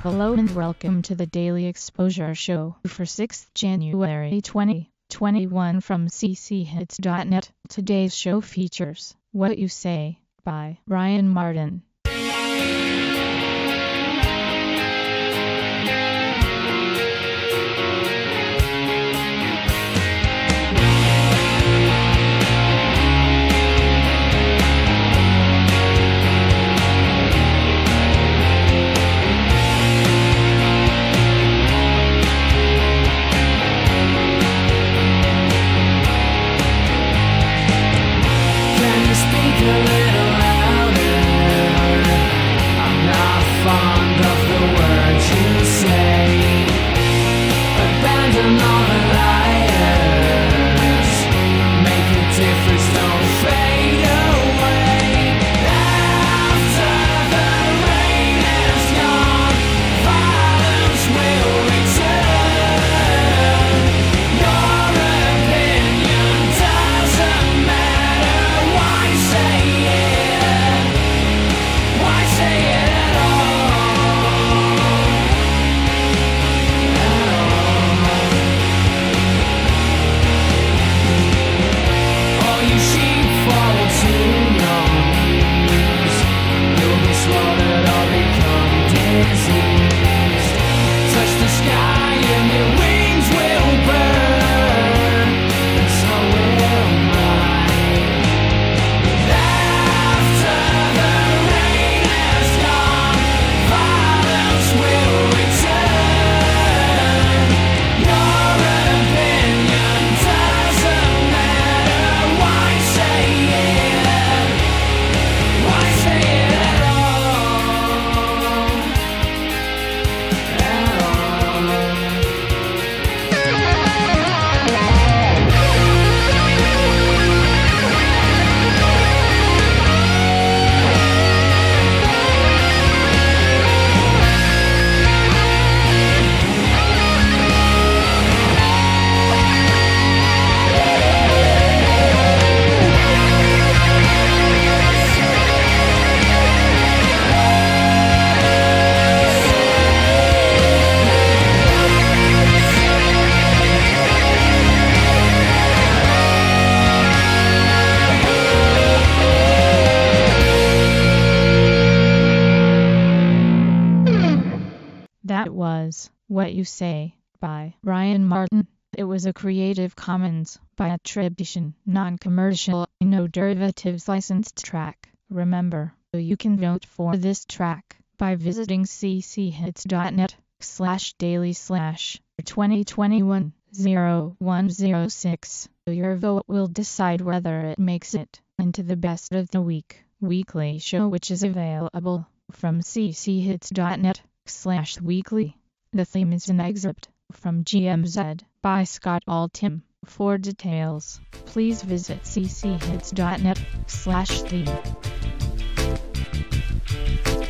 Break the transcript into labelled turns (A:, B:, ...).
A: Hello and welcome to the Daily Exposure Show for 6th January 2021 from cchits.net. Today's show features What You Say by Ryan Martin.
B: A little louder. I'm not fond of the words you say. Abandon all the liars. Make a difference, don't fade away. After the rain is gone, violence will return. Your opinion doesn't matter. Why say it? Why say it at all? All you sheep fall to your knees. You'll be slaughtered or become diseased. Touch the sky and your wings will burn, and so will mine. After the rain has gone, violence will return. Your opinion doesn't matter. Why say it? Why say it at all?
A: That was What You Say by Ryan Martin. It was a Creative Commons by attribution, non-commercial, no derivatives licensed track. Remember, you can vote for this track by visiting cchits.net/daily/2021-0106. Your vote will decide whether it makes it into the best of the weekly show, which is available from cchits.net/weekly. The theme is an excerpt from GMZ by Scott Altham. For details, please visit cchits.net/theme.